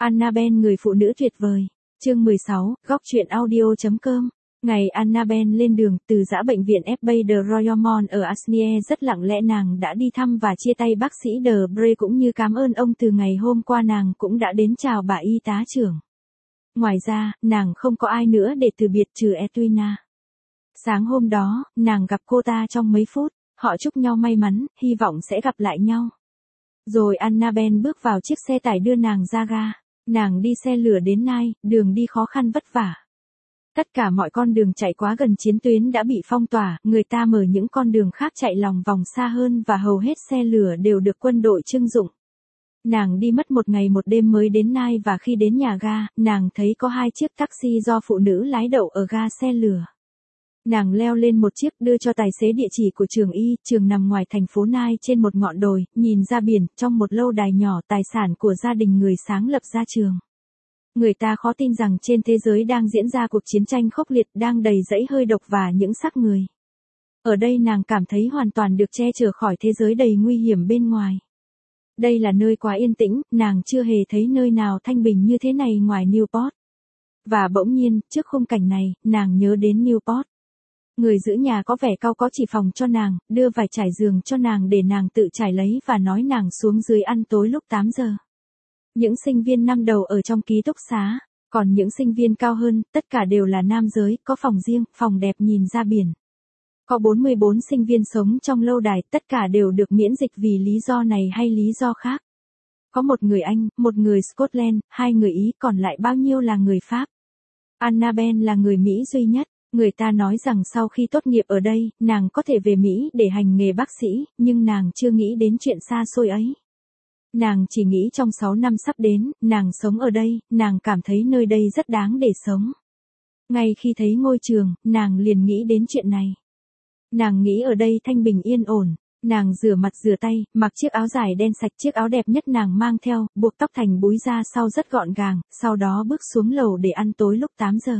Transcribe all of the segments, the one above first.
Annabelle người phụ nữ tuyệt vời. Chương 16, góc truyện audio.com. Ngày Annabelle lên đường từ dã bệnh viện FB The Royal Mall ở Asnier, rất lặng lẽ nàng đã đi thăm và chia tay bác sĩ De Bray cũng như cảm ơn ông. Từ ngày hôm qua nàng cũng đã đến chào bà y tá trưởng. Ngoài ra, nàng không có ai nữa để từ biệt trừ Edwina. Sáng hôm đó, nàng gặp cô ta trong mấy phút, họ chúc nhau may mắn, hy vọng sẽ gặp lại nhau. Rồi Annabelle bước vào chiếc xe tải đưa nàng ra ga. Nàng đi xe lửa đến Nai, đường đi khó khăn vất vả. Tất cả mọi con đường chạy quá gần chiến tuyến đã bị phong tỏa, người ta mở những con đường khác chạy lòng vòng xa hơn và hầu hết xe lửa đều được quân đội trưng dụng. Nàng đi mất một ngày một đêm mới đến Nai và khi đến nhà ga, nàng thấy có 2 chiếc taxi do phụ nữ lái đậu ở ga xe lửa. Nàng leo lên một chiếc đưa cho tài xế địa chỉ của trường y, trường nằm ngoài thành phố Nai trên một ngọn đồi, nhìn ra biển, trong một lâu đài nhỏ, tài sản của gia đình người sáng lập ra trường. Người ta khó tin rằng trên thế giới đang diễn ra cuộc chiến tranh khốc liệt, đang đầy rẫy hơi độc và những xác người. Ở đây nàng cảm thấy hoàn toàn được che chở khỏi thế giới đầy nguy hiểm bên ngoài. Đây là nơi quá yên tĩnh, nàng chưa hề thấy nơi nào thanh bình như thế này ngoài Newport. Và bỗng nhiên, trước khung cảnh này, nàng nhớ đến Newport. Người giữ nhà có vẻ cau có chỉ phòng cho nàng, đưa vài trải giường cho nàng để nàng tự trải lấy và nói nàng xuống dưới ăn tối lúc 8 giờ. Những sinh viên năm đầu ở trong ký túc xá, còn những sinh viên cao hơn, tất cả đều là nam giới, có phòng riêng, phòng đẹp nhìn ra biển. Có 44 sinh viên sống trong lâu đài, tất cả đều được miễn dịch vì lý do này hay lý do khác. Có một người Anh, một người Scotland, 2 người Ý, còn lại bao nhiêu là người Pháp. Annabelle là người Mỹ duy nhất. Người ta nói rằng sau khi tốt nghiệp ở đây, nàng có thể về Mỹ để hành nghề bác sĩ, nhưng nàng chưa nghĩ đến chuyện xa xôi ấy. Nàng chỉ nghĩ trong 6 năm sắp đến, nàng sống ở đây, nàng cảm thấy nơi đây rất đáng để sống. Ngay khi thấy ngôi trường, nàng liền nghĩ đến chuyện này. Nàng nghĩ ở đây thanh bình yên ổn. Nàng rửa mặt rửa tay, mặc chiếc áo dài đen sạch, chiếc áo đẹp nhất nàng mang theo, buộc tóc thành búi ra sau rất gọn gàng, sau đó bước xuống lầu để ăn tối lúc 8 giờ.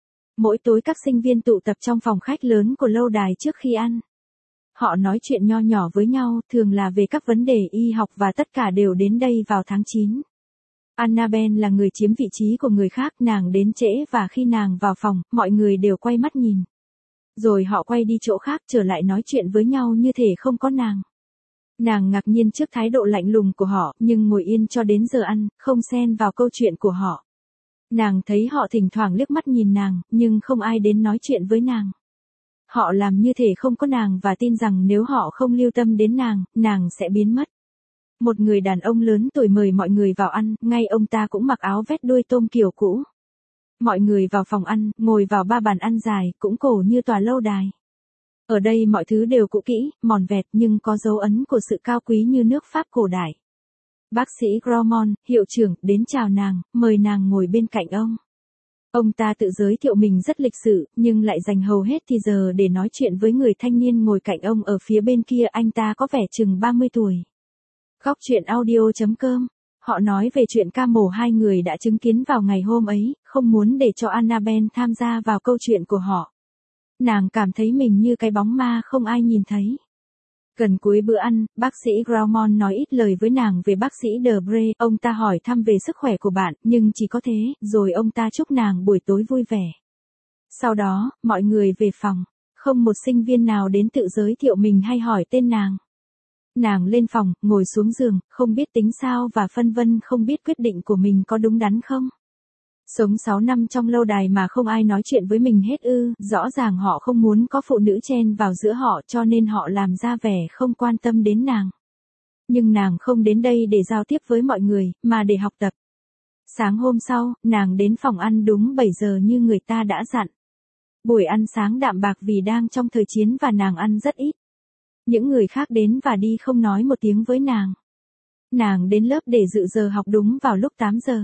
Mỗi tối các sinh viên tụ tập trong phòng khách lớn của lâu đài trước khi ăn. Họ nói chuyện nho nhỏ với nhau, thường là về các vấn đề y học và tất cả đều đến đây vào tháng 9. Annabelle là người chiếm vị trí của người khác, nàng đến trễ và khi nàng vào phòng, mọi người đều quay mắt nhìn. Rồi họ quay đi chỗ khác trở lại nói chuyện với nhau như thể không có nàng. Nàng ngạc nhiên trước thái độ lạnh lùng của họ, nhưng ngồi yên cho đến giờ ăn, không xen vào câu chuyện của họ. Nàng thấy họ thỉnh thoảng liếc mắt nhìn nàng, nhưng không ai đến nói chuyện với nàng. Họ làm như thể không có nàng và tin rằng nếu họ không lưu tâm đến nàng sẽ biến mất. Một người đàn ông lớn tuổi mời mọi người vào ăn, ngay ông ta cũng mặc áo vest đuôi tôm kiểu cũ. Mọi người vào phòng ăn, ngồi vào 3 bàn ăn dài, cũng cổ như tòa lâu đài. Ở đây mọi thứ đều cũ kỹ, mòn vẹt nhưng có dấu ấn của sự cao quý như nước Pháp cổ đại. Bác sĩ Gromon, hiệu trưởng, đến chào nàng, mời nàng ngồi bên cạnh ông. Ông ta tự giới thiệu mình rất lịch sự, nhưng lại dành hầu hết thì giờ để nói chuyện với người thanh niên ngồi cạnh ông ở phía bên kia, anh ta có vẻ chừng 30 tuổi. Góc truyện audio.com. Họ nói về chuyện ca mổ 2 người đã chứng kiến vào ngày hôm ấy, không muốn để cho Annabelle tham gia vào câu chuyện của họ. Nàng cảm thấy mình như cái bóng ma không ai nhìn thấy. Gần cuối bữa ăn, bác sĩ Gromon nói ít lời với nàng về bác sĩ De Bray, ông ta hỏi thăm về sức khỏe của bạn, nhưng chỉ có thế, rồi ông ta chúc nàng buổi tối vui vẻ. Sau đó, mọi người về phòng, không một sinh viên nào đến tự giới thiệu mình hay hỏi tên nàng. Nàng lên phòng, ngồi xuống giường, không biết tính sao và phân vân không biết quyết định của mình có đúng đắn không. Sống 6 năm trong lâu đài mà không ai nói chuyện với mình hết ư, rõ ràng họ không muốn có phụ nữ chen vào giữa họ cho nên họ làm ra vẻ không quan tâm đến nàng. Nhưng nàng không đến đây để giao tiếp với mọi người, mà để học tập. Sáng hôm sau, nàng đến phòng ăn đúng 7 giờ như người ta đã dặn. Buổi ăn sáng đạm bạc vì đang trong thời chiến và nàng ăn rất ít. Những người khác đến và đi không nói một tiếng với nàng. Nàng đến lớp để dự giờ học đúng vào lúc 8 giờ.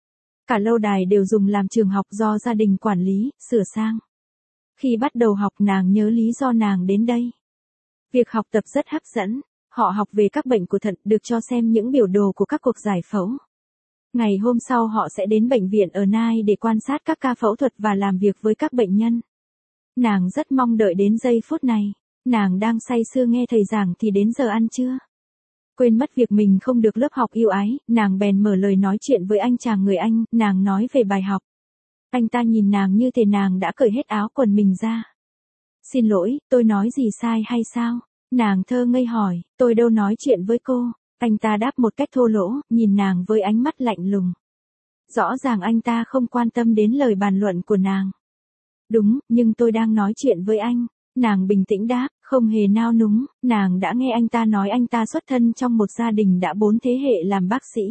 Cả lâu đài đều dùng làm trường học do gia đình quản lý, sửa sang. Khi bắt đầu học nàng nhớ lý do nàng đến đây. Việc học tập rất hấp dẫn, họ học về các bệnh của thận, được cho xem những biểu đồ của các cuộc giải phẫu. Ngày hôm sau họ sẽ đến bệnh viện ở Nai để quan sát các ca phẫu thuật và làm việc với các bệnh nhân. Nàng rất mong đợi đến giây phút này, nàng đang say sưa nghe thầy giảng thì đến giờ ăn trưa. Quên mất việc mình không được lớp học yêu ái, nàng bèn mở lời nói chuyện với anh chàng người Anh, nàng nói về bài học. Anh ta nhìn nàng như thể nàng đã cởi hết áo quần mình ra. Xin lỗi, tôi nói gì sai hay sao? Nàng thơ ngây hỏi, tôi đâu nói chuyện với cô. Anh ta đáp một cách thô lỗ, nhìn nàng với ánh mắt lạnh lùng. Rõ ràng anh ta không quan tâm đến lời bàn luận của nàng. Đúng, nhưng tôi đang nói chuyện với anh. Nàng bình tĩnh đáp, không hề nao núng, nàng đã nghe anh ta nói anh ta xuất thân trong một gia đình đã 4 thế hệ làm bác sĩ.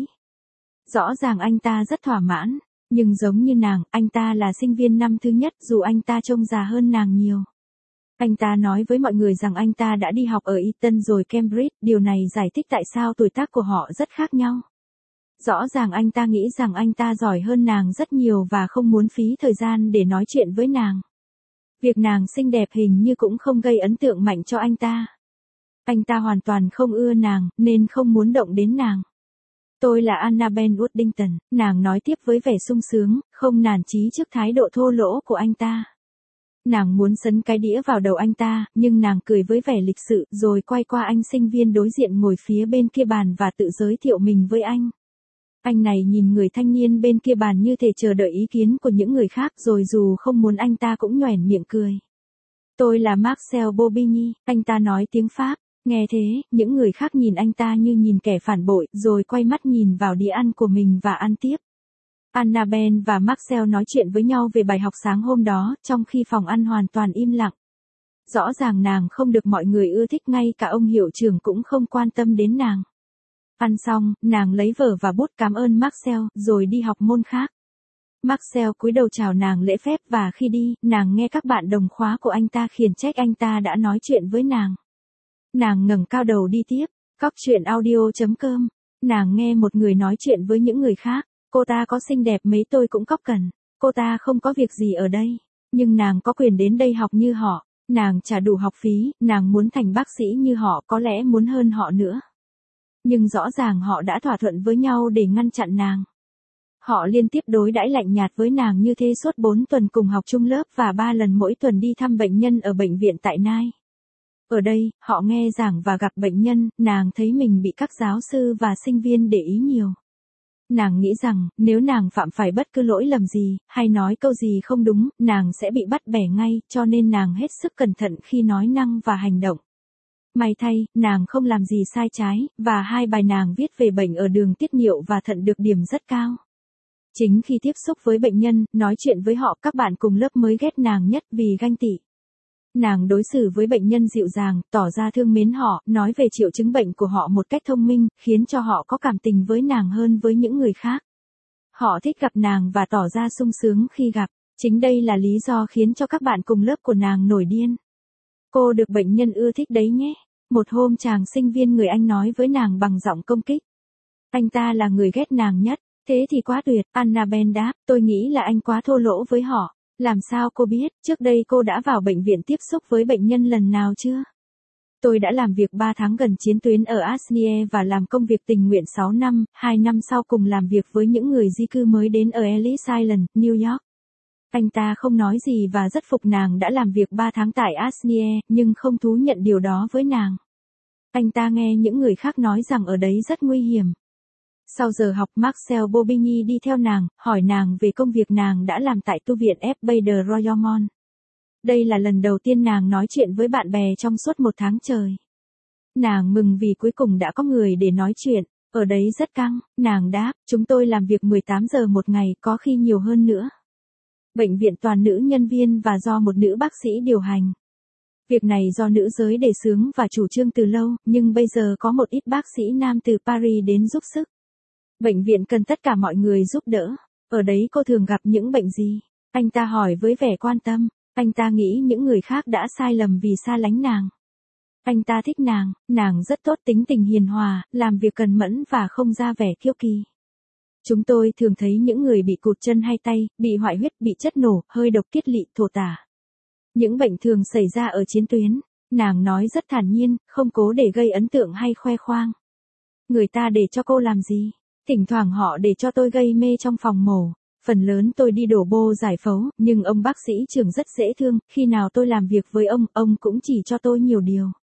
Rõ ràng anh ta rất thỏa mãn, nhưng giống như nàng, anh ta là sinh viên năm thứ nhất dù anh ta trông già hơn nàng nhiều. Anh ta nói với mọi người rằng anh ta đã đi học ở Eton rồi Cambridge, điều này giải thích tại sao tuổi tác của họ rất khác nhau. Rõ ràng anh ta nghĩ rằng anh ta giỏi hơn nàng rất nhiều và không muốn phí thời gian để nói chuyện với nàng. Việc nàng xinh đẹp hình như cũng không gây ấn tượng mạnh cho anh ta. Anh ta hoàn toàn không ưa nàng, nên không muốn động đến nàng. Tôi là Annabel Woodington, nàng nói tiếp với vẻ sung sướng, không nản chí trước thái độ thô lỗ của anh ta. Nàng muốn sấn cái đĩa vào đầu anh ta, nhưng nàng cười với vẻ lịch sự rồi quay qua anh sinh viên đối diện ngồi phía bên kia bàn và tự giới thiệu mình với anh. Anh này nhìn người thanh niên bên kia bàn như thể chờ đợi ý kiến của những người khác rồi dù không muốn anh ta cũng nhoẻn miệng cười. Tôi là Marcel Bobigny, anh ta nói tiếng Pháp. Nghe thế, những người khác nhìn anh ta như nhìn kẻ phản bội rồi quay mắt nhìn vào đĩa ăn của mình và ăn tiếp. Annabel và Marcel nói chuyện với nhau về bài học sáng hôm đó, trong khi phòng ăn hoàn toàn im lặng. Rõ ràng nàng không được mọi người ưa thích, ngay cả ông hiệu trưởng cũng không quan tâm đến nàng. Ăn xong, nàng lấy vở và bút cảm ơn Marcel, rồi đi học môn khác. Marcel cúi đầu chào nàng lễ phép và khi đi, nàng nghe các bạn đồng khóa của anh ta khiển trách anh ta đã nói chuyện với nàng. Nàng ngẩng cao đầu đi tiếp, Cóc truyện audio.com. Nàng nghe một người nói chuyện với những người khác, cô ta có xinh đẹp mấy tôi cũng cóc cần, cô ta không có việc gì ở đây, nhưng nàng có quyền đến đây học như họ, nàng trả đủ học phí, nàng muốn thành bác sĩ như họ, có lẽ muốn hơn họ nữa. Nhưng rõ ràng họ đã thỏa thuận với nhau để ngăn chặn nàng. Họ liên tiếp đối đãi lạnh nhạt với nàng như thế suốt 4 tuần cùng học chung lớp và 3 lần mỗi tuần đi thăm bệnh nhân ở bệnh viện tại Nai. Ở đây, họ nghe giảng và gặp bệnh nhân, nàng thấy mình bị các giáo sư và sinh viên để ý nhiều. Nàng nghĩ rằng, nếu nàng phạm phải bất cứ lỗi lầm gì, hay nói câu gì không đúng, nàng sẽ bị bắt bẻ ngay, cho nên nàng hết sức cẩn thận khi nói năng và hành động. May thay, nàng không làm gì sai trái, và 2 bài nàng viết về bệnh ở đường tiết niệu và thận được điểm rất cao. Chính khi tiếp xúc với bệnh nhân, nói chuyện với họ, các bạn cùng lớp mới ghét nàng nhất vì ganh tị. Nàng đối xử với bệnh nhân dịu dàng, tỏ ra thương mến họ, nói về triệu chứng bệnh của họ một cách thông minh, khiến cho họ có cảm tình với nàng hơn với những người khác. Họ thích gặp nàng và tỏ ra sung sướng khi gặp. Chính đây là lý do khiến cho các bạn cùng lớp của nàng nổi điên. Cô được bệnh nhân ưa thích đấy nhé. Một hôm chàng sinh viên người Anh nói với nàng bằng giọng công kích. Anh ta là người ghét nàng nhất. Thế thì quá tuyệt, Annabel đáp, tôi nghĩ là anh quá thô lỗ với họ. Làm sao cô biết, trước đây cô đã vào bệnh viện tiếp xúc với bệnh nhân lần nào chưa? Tôi đã làm việc 3 tháng gần chiến tuyến ở Asnie và làm công việc tình nguyện 6 năm, 2 năm sau cùng làm việc với những người di cư mới đến ở Ellis Island, New York. Anh ta không nói gì và rất phục nàng đã làm việc 3 tháng tại Asnie, nhưng không thú nhận điều đó với nàng. Anh ta nghe những người khác nói rằng ở đấy rất nguy hiểm. Sau giờ học, Marcel Bobigny đi theo nàng, hỏi nàng về công việc nàng đã làm tại tu viện FB de Royaumont. Đây là lần đầu tiên nàng nói chuyện với bạn bè trong suốt 1 tháng trời. Nàng mừng vì cuối cùng đã có người để nói chuyện, ở đấy rất căng, nàng đáp, chúng tôi làm việc 18 giờ một ngày, có khi nhiều hơn nữa. Bệnh viện toàn nữ nhân viên và do một nữ bác sĩ điều hành. Việc này do nữ giới đề xướng và chủ trương từ lâu, nhưng bây giờ có một ít bác sĩ nam từ Paris đến giúp sức. Bệnh viện cần tất cả mọi người giúp đỡ. Ở đấy cô thường gặp những bệnh gì? Anh ta hỏi với vẻ quan tâm. Anh ta nghĩ những người khác đã sai lầm vì xa lánh nàng. Anh ta thích nàng rất tốt, tính tình hiền hòa, làm việc cần mẫn và không ra vẻ kiêu kỳ. Chúng tôi thường thấy những người bị cụt chân hay tay, bị hoại huyết, bị chất nổ, hơi độc, kiết lỵ, thổ tả. Những bệnh thường xảy ra ở chiến tuyến. Nàng nói rất thản nhiên, không cố để gây ấn tượng hay khoe khoang. Người ta để cho cô làm gì? Thỉnh thoảng họ để cho tôi gây mê trong phòng mổ. Phần lớn tôi đi đổ bô giải phẫu, nhưng ông bác sĩ trưởng rất dễ thương, khi nào tôi làm việc với ông cũng chỉ cho tôi nhiều điều.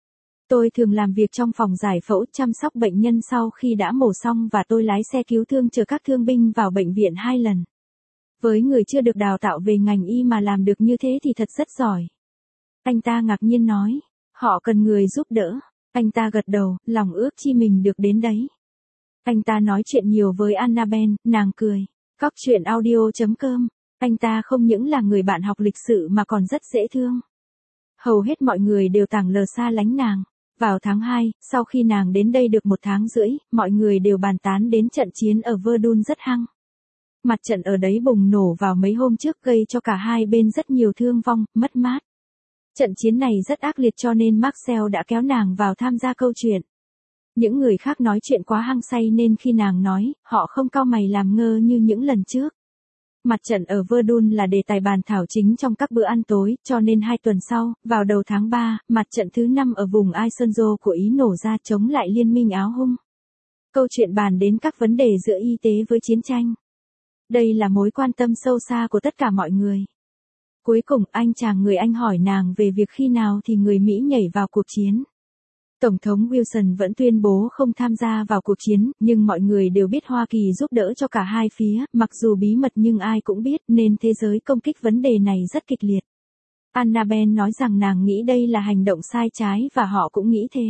Tôi thường làm việc trong phòng giải phẫu chăm sóc bệnh nhân sau khi đã mổ xong và tôi lái xe cứu thương chở các thương binh vào bệnh viện 2 lần. Với người chưa được đào tạo về ngành y mà làm được như thế thì thật rất giỏi. Anh ta ngạc nhiên nói, họ cần người giúp đỡ. Anh ta gật đầu, lòng ước chi mình được đến đấy. Anh ta nói chuyện nhiều với Annabelle, nàng cười. Góc chuyện audio.com. Anh ta không những là người bạn học lịch sự mà còn rất dễ thương. Hầu hết mọi người đều tảng lờ xa lánh nàng. Vào tháng 2, sau khi nàng đến đây được 1 tháng rưỡi, mọi người đều bàn tán đến trận chiến ở Verdun rất hăng. Mặt trận ở đấy bùng nổ vào mấy hôm trước gây cho cả hai bên rất nhiều thương vong, mất mát. Trận chiến này rất ác liệt cho nên Marcel đã kéo nàng vào tham gia câu chuyện. Những người khác nói chuyện quá hăng say nên khi nàng nói, họ không cau mày làm ngơ như những lần trước. Mặt trận ở Verdun là đề tài bàn thảo chính trong các bữa ăn tối, cho nên 2 tuần sau, vào đầu tháng 3, mặt trận thứ 5 ở vùng Isonzo của Ý nổ ra chống lại liên minh áo hung. Câu chuyện bàn đến các vấn đề giữa y tế với chiến tranh. Đây là mối quan tâm sâu xa của tất cả mọi người. Cuối cùng anh chàng người Anh hỏi nàng về việc khi nào thì người Mỹ nhảy vào cuộc chiến. Tổng thống Wilson vẫn tuyên bố không tham gia vào cuộc chiến, nhưng mọi người đều biết Hoa Kỳ giúp đỡ cho cả hai phía, mặc dù bí mật nhưng ai cũng biết nên thế giới công kích vấn đề này rất kịch liệt. Annabelle nói rằng nàng nghĩ đây là hành động sai trái và họ cũng nghĩ thế.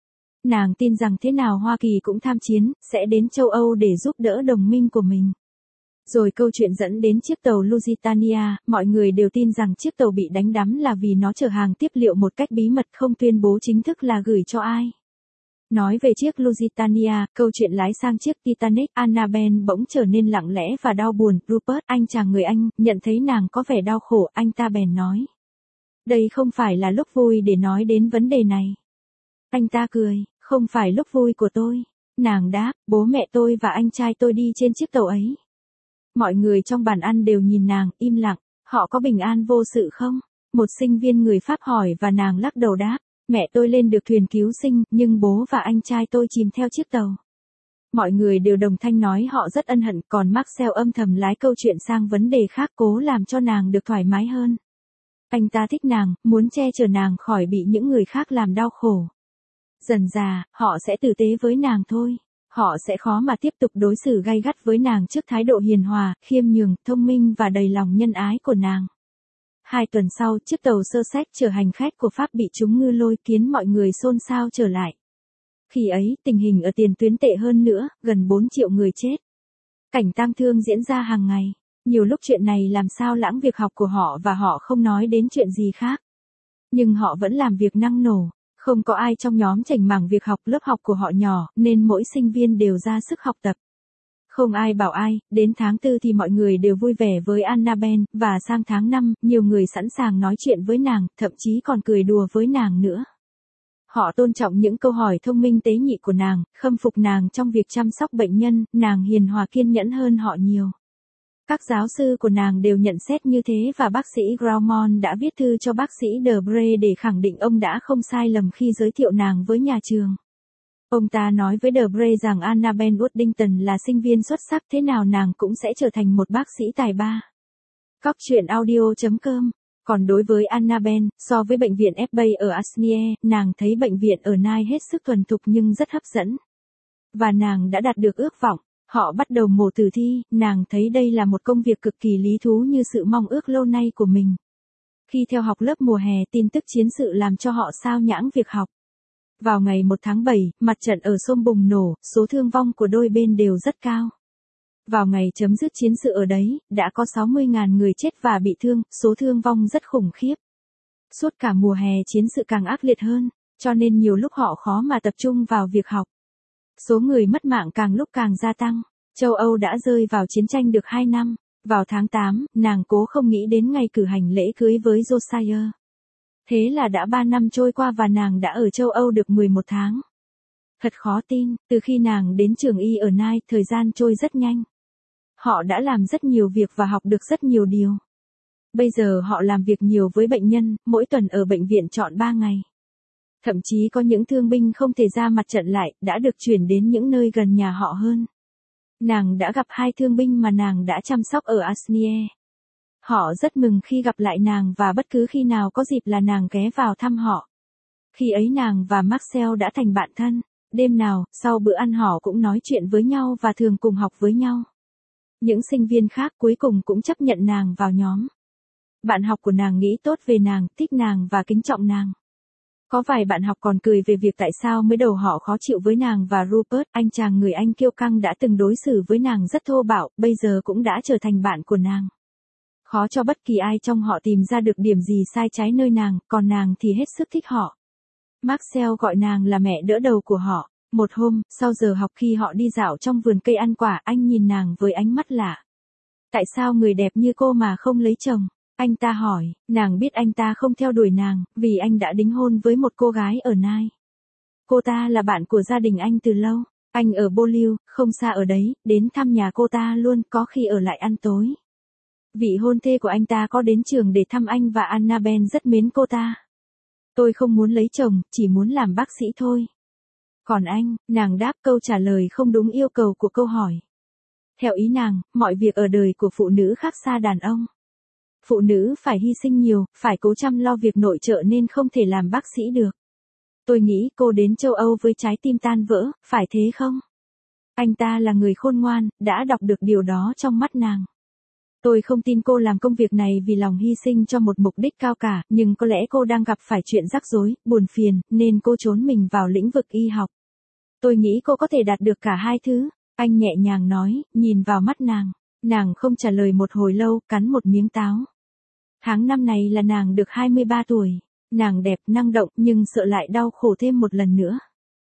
Nàng tin rằng thế nào Hoa Kỳ cũng tham chiến, sẽ đến châu Âu để giúp đỡ đồng minh của mình. Rồi câu chuyện dẫn đến chiếc tàu Lusitania, mọi người đều tin rằng chiếc tàu bị đánh đắm là vì nó chở hàng tiếp liệu một cách bí mật không tuyên bố chính thức là gửi cho ai. Nói về chiếc Lusitania, câu chuyện lái sang chiếc Titanic, Annabelle bỗng trở nên lặng lẽ và đau buồn. Rupert, anh chàng người Anh, nhận thấy nàng có vẻ đau khổ, anh ta bèn nói. Đây không phải là lúc vui để nói đến vấn đề này. Anh ta cười, không phải lúc vui của tôi. Nàng đáp, bố mẹ tôi và anh trai tôi đi trên chiếc tàu ấy. Mọi người trong bàn ăn đều nhìn nàng, im lặng, họ có bình an vô sự không? Một sinh viên người Pháp hỏi và nàng lắc đầu đáp, mẹ tôi lên được thuyền cứu sinh, nhưng bố và anh trai tôi chìm theo chiếc tàu. Mọi người đều đồng thanh nói họ rất ân hận, còn Marcel âm thầm lái câu chuyện sang vấn đề khác cố làm cho nàng được thoải mái hơn. Anh ta thích nàng, muốn che chở nàng khỏi bị những người khác làm đau khổ. Dần dà, họ sẽ tử tế với nàng thôi. Họ sẽ khó mà tiếp tục đối xử gay gắt với nàng trước thái độ hiền hòa, khiêm nhường, thông minh và đầy lòng nhân ái của nàng. 2 tuần sau, chiếc tàu Sussex chở hành khách của Pháp bị trúng ngư lôi khiến mọi người xôn xao trở lại. Khi ấy, tình hình ở tiền tuyến tệ hơn nữa, gần 4 triệu người chết. Cảnh tang thương diễn ra hàng ngày. Nhiều lúc chuyện này làm sao lãng việc học của họ và họ không nói đến chuyện gì khác. Nhưng họ vẫn làm việc năng nổ. Không có ai trong nhóm chảnh mảng việc học, lớp học của họ nhỏ, nên mỗi sinh viên đều ra sức học tập. Không ai bảo ai, đến tháng 4 thì mọi người đều vui vẻ với Annabelle, và sang tháng 5, nhiều người sẵn sàng nói chuyện với nàng, thậm chí còn cười đùa với nàng nữa. Họ tôn trọng những câu hỏi thông minh tế nhị của nàng, khâm phục nàng trong việc chăm sóc bệnh nhân, nàng hiền hòa kiên nhẫn hơn họ nhiều. Các giáo sư của nàng đều nhận xét như thế và bác sĩ Graumont đã viết thư cho bác sĩ Debre để khẳng định ông đã không sai lầm khi giới thiệu nàng với nhà trường. Ông ta nói với Debre rằng Annabelle Woodington là sinh viên xuất sắc, thế nào nàng cũng sẽ trở thành một bác sĩ tài ba. Góc chuyện audio.com. Còn đối với Annabelle, so với bệnh viện FB ở Asnier, nàng thấy bệnh viện ở Nai hết sức thuần thục nhưng rất hấp dẫn. Và nàng đã đạt được ước vọng. Họ bắt đầu mổ tử thi, nàng thấy đây là một công việc cực kỳ lý thú như sự mong ước lâu nay của mình. Khi theo học lớp mùa hè, tin tức chiến sự làm cho họ sao nhãng việc học. Vào ngày 1 tháng 7, mặt trận ở Somme bùng nổ, số thương vong của đôi bên đều rất cao. Vào ngày chấm dứt chiến sự ở đấy, đã có 60.000 người chết và bị thương, số thương vong rất khủng khiếp. Suốt cả mùa hè chiến sự càng ác liệt hơn, cho nên nhiều lúc họ khó mà tập trung vào việc học. Số người mất mạng càng lúc càng gia tăng. Châu Âu đã rơi vào chiến tranh được 2 năm. Vào tháng 8, nàng cố không nghĩ đến ngày cử hành lễ cưới với Josiah. Thế là đã 3 năm trôi qua và nàng đã ở châu Âu được 11 tháng. Thật khó tin, từ khi nàng đến trường y ở Nai, thời gian trôi rất nhanh. Họ đã làm rất nhiều việc và học được rất nhiều điều. Bây giờ họ làm việc nhiều với bệnh nhân, mỗi tuần ở bệnh viện trọn 3 ngày. Thậm chí có những thương binh không thể ra mặt trận lại, đã được chuyển đến những nơi gần nhà họ hơn. Nàng đã gặp 2 thương binh mà nàng đã chăm sóc ở Asnier. Họ rất mừng khi gặp lại nàng và bất cứ khi nào có dịp là nàng ghé vào thăm họ. Khi ấy nàng và Marcel đã thành bạn thân. Đêm nào, sau bữa ăn họ cũng nói chuyện với nhau và thường cùng học với nhau. Những sinh viên khác cuối cùng cũng chấp nhận nàng vào nhóm. Bạn học của nàng nghĩ tốt về nàng, thích nàng và kính trọng nàng. Có vài bạn học còn cười về việc tại sao mới đầu họ khó chịu với nàng và Rupert, anh chàng người Anh kiêu căng đã từng đối xử với nàng rất thô bạo, bây giờ cũng đã trở thành bạn của nàng. Khó cho bất kỳ ai trong họ tìm ra được điểm gì sai trái nơi nàng, còn nàng thì hết sức thích họ. Marcel gọi nàng là mẹ đỡ đầu của họ. Một hôm, sau giờ học khi họ đi dạo trong vườn cây ăn quả, anh nhìn nàng với ánh mắt lạ. Tại sao người đẹp như cô mà không lấy chồng? Anh ta hỏi, nàng biết anh ta không theo đuổi nàng, vì anh đã đính hôn với một cô gái ở Nai. Cô ta là bạn của gia đình anh từ lâu. Anh ở Beaulieu, không xa ở đấy, đến thăm nhà cô ta luôn, có khi ở lại ăn tối. Vị hôn thê của anh ta có đến trường để thăm anh và Annabelle rất mến cô ta. Tôi không muốn lấy chồng, chỉ muốn làm bác sĩ thôi. Còn anh, nàng đáp câu trả lời không đúng yêu cầu của câu hỏi. Theo ý nàng, mọi việc ở đời của phụ nữ khác xa đàn ông. Phụ nữ phải hy sinh nhiều, phải cố chăm lo việc nội trợ nên không thể làm bác sĩ được. Tôi nghĩ cô đến châu Âu với trái tim tan vỡ, phải thế không? Anh ta là người khôn ngoan, đã đọc được điều đó trong mắt nàng. Tôi không tin cô làm công việc này vì lòng hy sinh cho một mục đích cao cả, nhưng có lẽ cô đang gặp phải chuyện rắc rối, buồn phiền, nên cô trốn mình vào lĩnh vực y học. Tôi nghĩ cô có thể đạt được cả hai thứ. Anh nhẹ nhàng nói, nhìn vào mắt nàng. Nàng không trả lời một hồi lâu, cắn một miếng táo. Tháng năm này là nàng được 23 tuổi. Nàng đẹp, năng động, nhưng sợ lại đau khổ thêm một lần nữa.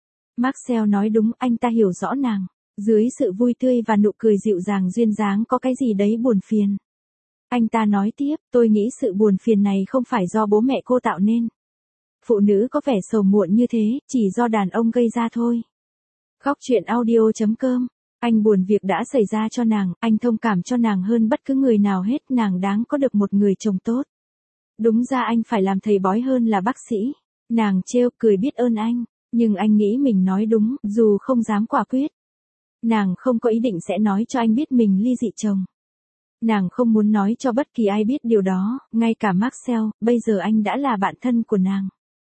Marcel nói đúng, anh ta hiểu rõ nàng. Dưới sự vui tươi và nụ cười dịu dàng duyên dáng có cái gì đấy buồn phiền. Anh ta nói tiếp, tôi nghĩ sự buồn phiền này không phải do bố mẹ cô tạo nên. Phụ nữ có vẻ sầu muộn như thế, chỉ do đàn ông gây ra thôi. Góc truyện audio.com. Anh buồn việc đã xảy ra cho nàng, anh thông cảm cho nàng hơn bất cứ người nào hết, nàng đáng có được một người chồng tốt. Đúng ra anh phải làm thầy bói hơn là bác sĩ. Nàng trêu cười biết ơn anh, nhưng anh nghĩ mình nói đúng, dù không dám quả quyết. Nàng không có ý định sẽ nói cho anh biết mình ly dị chồng. Nàng không muốn nói cho bất kỳ ai biết điều đó, ngay cả Marcel, bây giờ anh đã là bạn thân của nàng.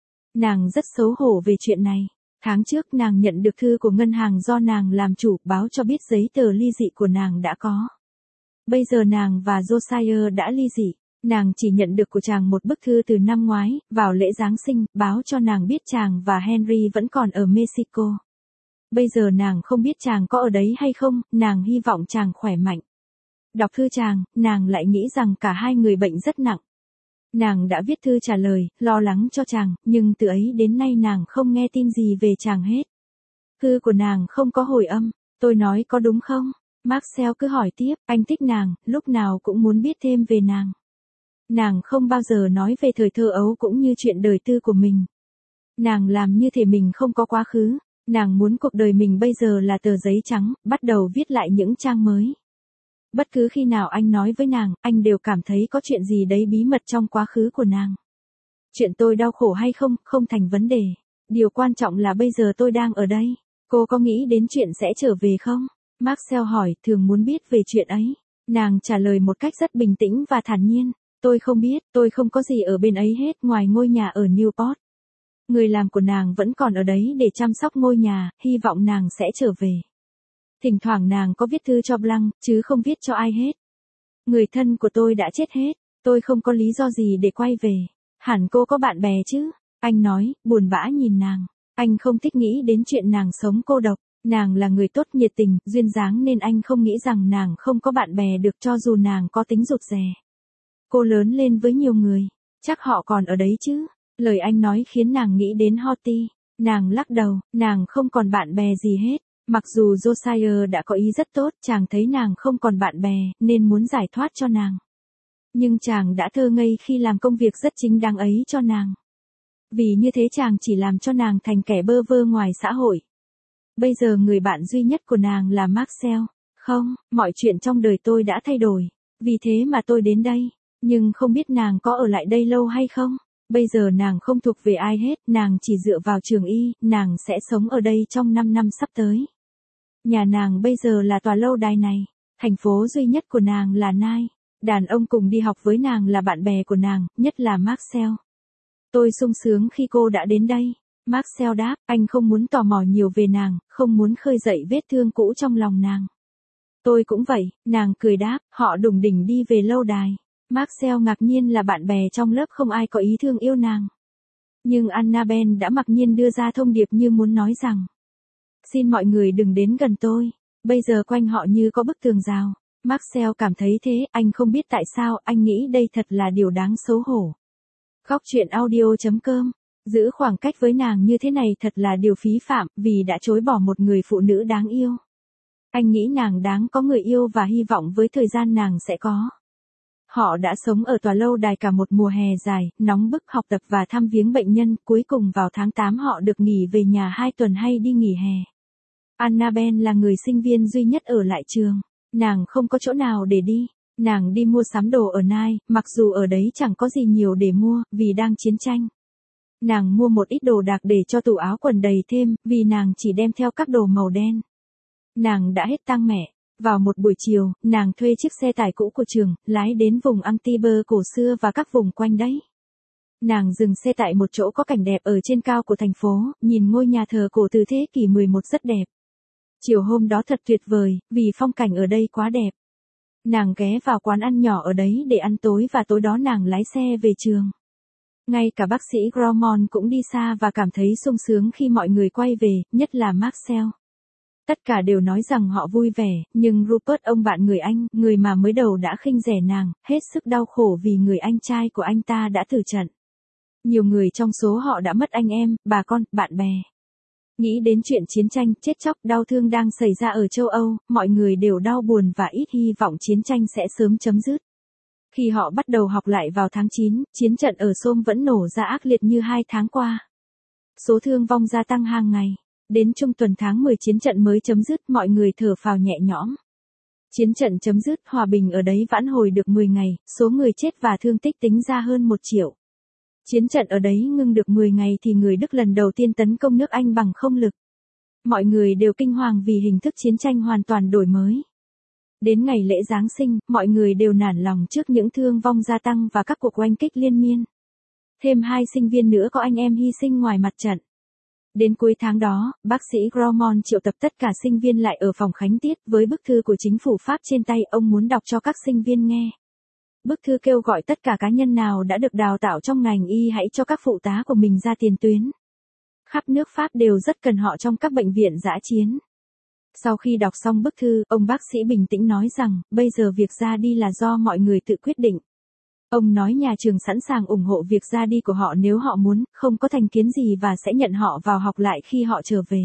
Nàng rất xấu hổ về chuyện này. Tháng trước nàng nhận được thư của ngân hàng do nàng làm chủ, báo cho biết giấy tờ ly dị của nàng đã có. Bây giờ nàng và Josiah đã ly dị. Nàng chỉ nhận được của chàng một bức thư từ năm ngoái, vào lễ Giáng sinh, báo cho nàng biết chàng và Henry vẫn còn ở Mexico. Bây giờ nàng không biết chàng có ở đấy hay không, nàng hy vọng chàng khỏe mạnh. Đọc thư chàng, nàng lại nghĩ rằng cả hai người bệnh rất nặng. Nàng đã viết thư trả lời, lo lắng cho chàng, nhưng từ ấy đến nay nàng không nghe tin gì về chàng hết. Thư của nàng không có hồi âm, tôi nói có đúng không? Marcel cứ hỏi tiếp, anh thích nàng, lúc nào cũng muốn biết thêm về nàng. Nàng không bao giờ nói về thời thơ ấu cũng như chuyện đời tư của mình. Nàng làm như thể mình không có quá khứ, nàng muốn cuộc đời mình bây giờ là tờ giấy trắng, bắt đầu viết lại những trang mới. Bất cứ khi nào anh nói với nàng, anh đều cảm thấy có chuyện gì đấy bí mật trong quá khứ của nàng. Chuyện tôi đau khổ hay không, không thành vấn đề. Điều quan trọng là bây giờ tôi đang ở đây. Cô có nghĩ đến chuyện sẽ trở về không? Marcel hỏi, thường muốn biết về chuyện ấy. Nàng trả lời một cách rất bình tĩnh và thản nhiên. Tôi không biết, tôi không có gì ở bên ấy hết ngoài ngôi nhà ở Newport. Người làm của nàng vẫn còn ở đấy để chăm sóc ngôi nhà, hy vọng nàng sẽ trở về. Thỉnh thoảng nàng có viết thư cho Blanc, chứ không viết cho ai hết. Người thân của tôi đã chết hết, tôi không có lý do gì để quay về. Hẳn cô có bạn bè chứ? Anh nói, buồn bã nhìn nàng. Anh không thích nghĩ đến chuyện nàng sống cô độc. Nàng là người tốt nhiệt tình, duyên dáng nên anh không nghĩ rằng nàng không có bạn bè được cho dù nàng có tính rụt rè. Cô lớn lên với nhiều người, chắc họ còn ở đấy chứ. Lời anh nói khiến nàng nghĩ đến Horty. Nàng lắc đầu, nàng không còn bạn bè gì hết. Mặc dù Josiah đã có ý rất tốt, chàng thấy nàng không còn bạn bè, nên muốn giải thoát cho nàng. Nhưng chàng đã thơ ngây khi làm công việc rất chính đáng ấy cho nàng. Vì như thế chàng chỉ làm cho nàng thành kẻ bơ vơ ngoài xã hội. Bây giờ người bạn duy nhất của nàng là Marcel. Không, mọi chuyện trong đời tôi đã thay đổi. Vì thế mà tôi đến đây. Nhưng không biết nàng có ở lại đây lâu hay không? Bây giờ nàng không thuộc về ai hết, nàng chỉ dựa vào trường y, nàng sẽ sống ở đây trong 5 năm sắp tới. Nhà nàng bây giờ là tòa lâu đài này. Thành phố duy nhất của nàng là Nai. Đàn ông cùng đi học với nàng là bạn bè của nàng, nhất là Marcel. Tôi sung sướng khi cô đã đến đây. Marcel đáp, anh không muốn tò mò nhiều về nàng, không muốn khơi dậy vết thương cũ trong lòng nàng. Tôi cũng vậy, nàng cười đáp, họ đủng đỉnh đi về lâu đài. Marcel ngạc nhiên là bạn bè trong lớp không ai có ý thương yêu nàng. Nhưng Annabelle đã mặc nhiên đưa ra thông điệp như muốn nói rằng, xin mọi người đừng đến gần tôi. Bây giờ quanh họ như có bức tường rào. Marcel cảm thấy thế, anh không biết tại sao, anh nghĩ đây thật là điều đáng xấu hổ. Góc chuyện audio.com. Giữ khoảng cách với nàng như thế này thật là điều phí phạm, vì đã chối bỏ một người phụ nữ đáng yêu. Anh nghĩ nàng đáng có người yêu và hy vọng với thời gian nàng sẽ có. Họ đã sống ở tòa lâu đài cả một mùa hè dài, nóng bức học tập và thăm viếng bệnh nhân, cuối cùng vào tháng 8 họ được nghỉ về nhà 2 tuần hay đi nghỉ hè. Annabelle là người sinh viên duy nhất ở lại trường. Nàng không có chỗ nào để đi. Nàng đi mua sắm đồ ở Nai, mặc dù ở đấy chẳng có gì nhiều để mua, vì đang chiến tranh. Nàng mua một ít đồ đạc để cho tủ áo quần đầy thêm, vì nàng chỉ đem theo các đồ màu đen. Nàng đã hết tang mẹ. Vào một buổi chiều, nàng thuê chiếc xe tải cũ của trường, lái đến vùng Antibes cổ xưa và các vùng quanh đấy. Nàng dừng xe tại một chỗ có cảnh đẹp ở trên cao của thành phố, nhìn ngôi nhà thờ cổ từ thế kỷ 11 rất đẹp. Chiều hôm đó thật tuyệt vời, vì phong cảnh ở đây quá đẹp. Nàng ghé vào quán ăn nhỏ ở đấy để ăn tối và tối đó nàng lái xe về trường. Ngay cả bác sĩ Gromon cũng đi xa và cảm thấy sung sướng khi mọi người quay về, nhất là Marcel. Tất cả đều nói rằng họ vui vẻ, nhưng Rupert, ông bạn người Anh, người mà mới đầu đã khinh rẻ nàng, hết sức đau khổ vì người anh trai của anh ta đã tử trận. Nhiều người trong số họ đã mất anh em, bà con, bạn bè. Nghĩ đến chuyện chiến tranh, chết chóc, đau thương đang xảy ra ở châu Âu, mọi người đều đau buồn và ít hy vọng chiến tranh sẽ sớm chấm dứt. Khi họ bắt đầu học lại vào tháng 9, chiến trận ở Somme vẫn nổ ra ác liệt như 2 tháng qua. Số thương vong gia tăng hàng ngày. Đến trung tuần tháng 10 chiến trận mới chấm dứt, mọi người thở phào nhẹ nhõm. Chiến trận chấm dứt, hòa bình ở đấy vãn hồi được 10 ngày, số người chết và thương tích tính ra hơn 1 triệu. Chiến trận ở đấy ngưng được 10 ngày thì người Đức lần đầu tiên tấn công nước Anh bằng không lực. Mọi người đều kinh hoàng vì hình thức chiến tranh hoàn toàn đổi mới. Đến ngày lễ Giáng sinh, mọi người đều nản lòng trước những thương vong gia tăng và các cuộc oanh kích liên miên. Thêm 2 sinh viên nữa có anh em hy sinh ngoài mặt trận. Đến cuối tháng đó, bác sĩ Gromon triệu tập tất cả sinh viên lại ở phòng khánh tiết với bức thư của chính phủ Pháp trên tay, ông muốn đọc cho các sinh viên nghe. Bức thư kêu gọi tất cả cá nhân nào đã được đào tạo trong ngành y hãy cho các phụ tá của mình ra tiền tuyến. Khắp nước Pháp đều rất cần họ trong các bệnh viện dã chiến. Sau khi đọc xong bức thư, ông bác sĩ bình tĩnh nói rằng, bây giờ việc ra đi là do mọi người tự quyết định. Ông nói nhà trường sẵn sàng ủng hộ việc ra đi của họ nếu họ muốn, không có thành kiến gì và sẽ nhận họ vào học lại khi họ trở về.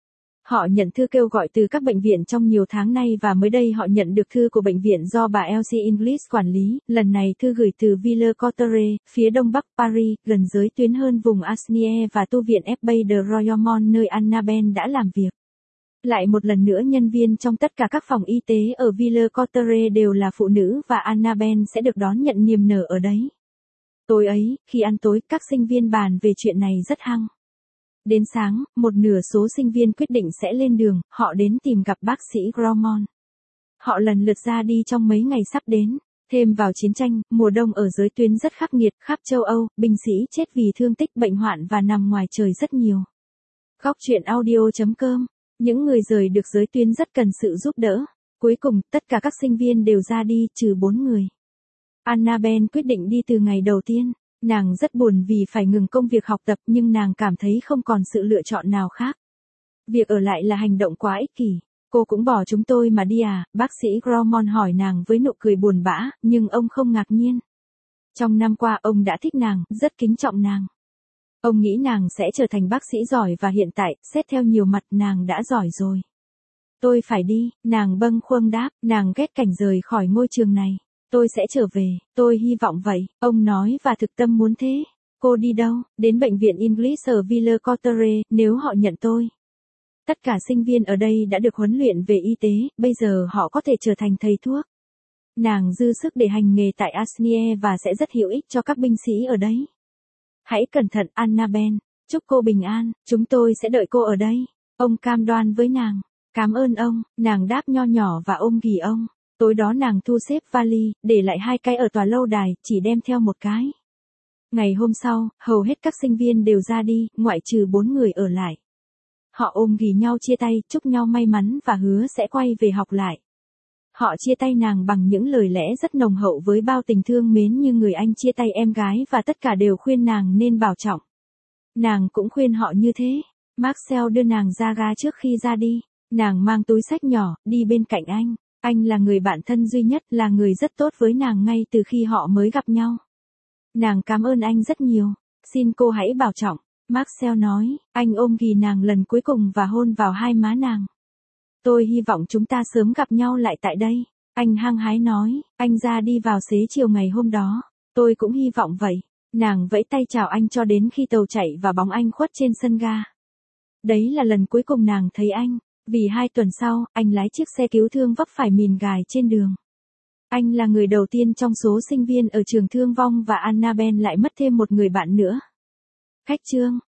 Họ nhận thư kêu gọi từ các bệnh viện trong nhiều tháng nay và mới đây họ nhận được thư của bệnh viện do bà Elsie English quản lý, lần này thư gửi từ Villers-Cotterêts, phía đông bắc Paris, gần giới tuyến hơn vùng Asnières và tu viện F. de Royaumont nơi Annabelle đã làm việc. Lại một lần nữa nhân viên trong tất cả các phòng y tế ở Villers-Cotterêts đều là phụ nữ và Annabelle sẽ được đón nhận niềm nở ở đấy. Tối ấy, khi ăn tối, các sinh viên bàn về chuyện này rất hăng. Đến sáng, một nửa số sinh viên quyết định sẽ lên đường, họ đến tìm gặp bác sĩ Gromon. Họ lần lượt ra đi trong mấy ngày sắp đến. Thêm vào chiến tranh, mùa đông ở giới tuyến rất khắc nghiệt, khắp châu Âu, binh sĩ chết vì thương tích, bệnh hoạn và nằm ngoài trời rất nhiều. Góc chuyện audio.com. Những người rời được giới tuyến rất cần sự giúp đỡ. Cuối cùng, tất cả các sinh viên đều ra đi, trừ 4 người. Annabelle quyết định đi từ ngày đầu tiên. Nàng rất buồn vì phải ngừng công việc học tập nhưng nàng cảm thấy không còn sự lựa chọn nào khác. Việc ở lại là hành động quá ích kỷ. Cô cũng bỏ chúng tôi mà đi à? Bác sĩ Gromon hỏi nàng với nụ cười buồn bã, nhưng ông không ngạc nhiên. Trong năm qua ông đã thích nàng, rất kính trọng nàng. Ông nghĩ nàng sẽ trở thành bác sĩ giỏi và hiện tại, xét theo nhiều mặt nàng đã giỏi rồi. Tôi phải đi, nàng bâng khuâng đáp, nàng ghét cảnh rời khỏi ngôi trường này. Tôi sẽ trở về, tôi hy vọng vậy, ông nói và thực tâm muốn thế. Cô đi đâu? Đến bệnh viện English ở Villers-Cotterêts, nếu họ nhận tôi. Tất cả sinh viên ở đây đã được huấn luyện về y tế, bây giờ họ có thể trở thành thầy thuốc. Nàng dư sức để hành nghề tại Asnières và sẽ rất hữu ích cho các binh sĩ ở đấy. Hãy cẩn thận, Annabelle, chúc cô bình an, chúng tôi sẽ đợi cô ở đây. Ông cam đoan với nàng. Cảm ơn ông, nàng đáp nho nhỏ và ôm ghì ông. Tối đó nàng thu xếp vali, để lại 2 cái ở tòa lâu đài, chỉ đem theo 1 cái. Ngày hôm sau, hầu hết các sinh viên đều ra đi, ngoại trừ 4 người ở lại. Họ ôm ghì nhau chia tay, chúc nhau may mắn và hứa sẽ quay về học lại. Họ chia tay nàng bằng những lời lẽ rất nồng hậu với bao tình thương mến như người anh chia tay em gái và tất cả đều khuyên nàng nên bảo trọng. Nàng cũng khuyên họ như thế. Marcel đưa nàng ra ga trước khi ra đi. Nàng mang túi xách nhỏ, đi bên cạnh anh. Anh là người bạn thân duy nhất, là người rất tốt với nàng ngay từ khi họ mới gặp nhau. Nàng cảm ơn anh rất nhiều. Xin cô hãy bảo trọng. Marcel nói, anh ôm ghì nàng lần cuối cùng và hôn vào hai má nàng. Tôi hy vọng chúng ta sớm gặp nhau lại tại đây. Anh hăng hái nói, anh ra đi vào xế chiều ngày hôm đó. Tôi cũng hy vọng vậy. Nàng vẫy tay chào anh cho đến khi tàu chạy và bóng anh khuất trên sân ga. Đấy là lần cuối cùng nàng thấy anh. Vì 2 tuần sau, anh lái chiếc xe cứu thương vấp phải mìn gài trên đường. Anh là người đầu tiên trong số sinh viên ở trường thương vong và Annabelle lại mất thêm một người bạn nữa. Khách chương